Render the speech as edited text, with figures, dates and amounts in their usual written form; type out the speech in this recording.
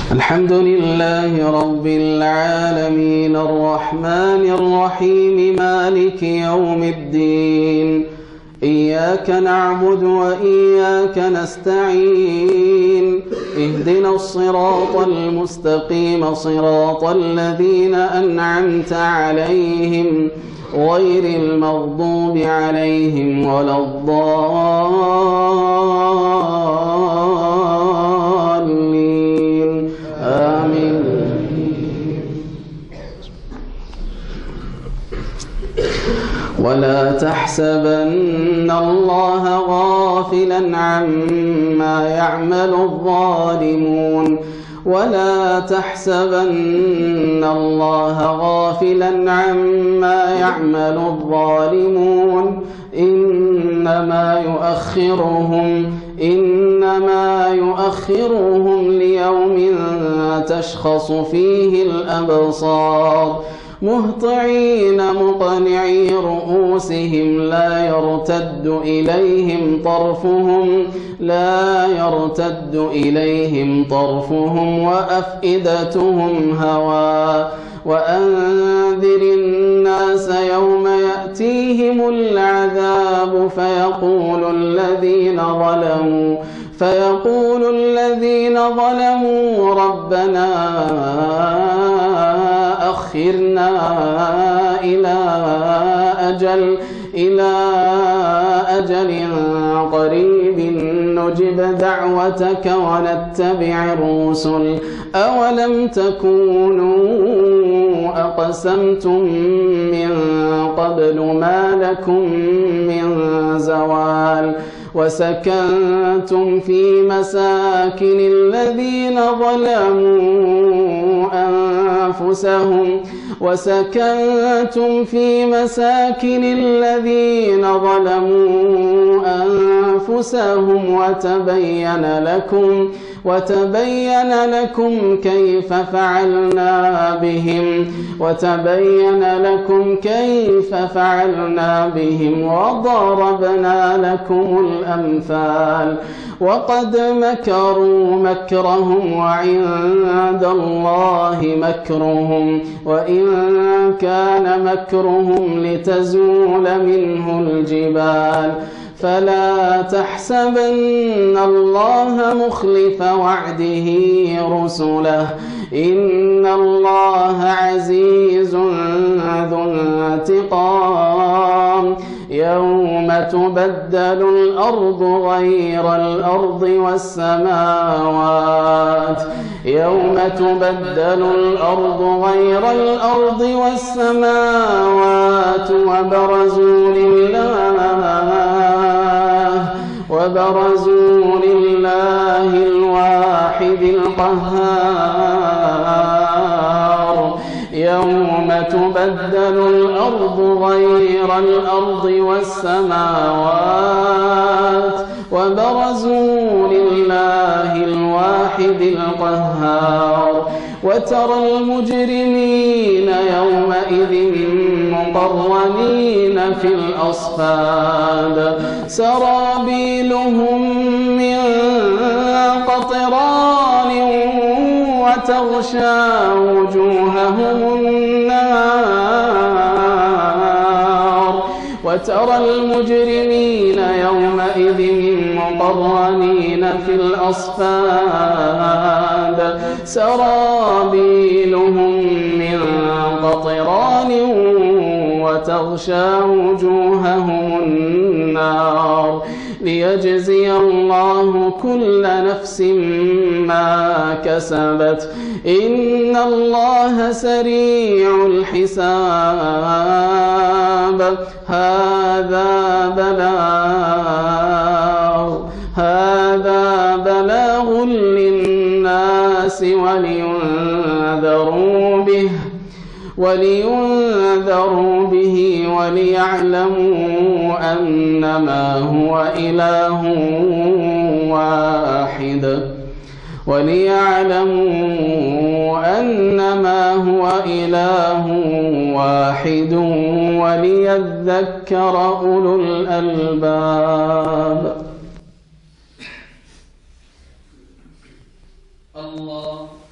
الحمد لله رب العالمين الرحمن الرحيم مالك يوم الدين إياك نعبد وإياك نستعين اهدنا الصراط المستقيم صراط الذين أنعمت عليهم غير المغضوب عليهم ولا الضالين آمين. ولا تحسبن الله غافلا عما يعمل الظالمون ولا تحسبن الله غافلا عما يعمل الظالمون إنما يؤخرهم ليوم تشخص فيه الأبصار مهطعين مقنعي رؤوسهم لا يرتد إليهم طرفهم وأفئدتهم هواء وأنذر الناس يوم يأتيهم العذاب فيقول الذين ظلموا ربنا أخرنا إلى أجل قريب نجب دعوتك ونتبع الرسل أولم تكونوا أقسمتم من قبل ما لكم من زوال وسكنتم في مساكن الذين ظلموا أنفسهم وتبين لكم كيف فعلنا بهم وضربنا لكم الأمثال وقد مكروا مكرهم وعند الله مكرهم وإن كان مكرهم لتزول منه الجبال فلا تحسبن الله مخلف وعده رسله إن الله عزيز ذو انتقام يوم تبدل الأرض غير الأرض والسماوات وبرزوا لله الواحد القهار يوم تبدل الأرض غير الأرض والسماوات وبرزوا لله الواحد القهار وترى المجرمين يومئذ مقرنين في الأصفاد سرابيلهم من قطران وتغشى وجوههم النار وترى المجرمين يومئذ مقرنين في الأصفاد سرابيلهم من قطران وتغشى وجوههم النار ليجزي الله كل نفس ما كسبت إن الله سريع الحساب هذا بلاغ للناس ولينذروا به وليعلموا أنما هو إله واحد وليذكر أولو الألباب. الله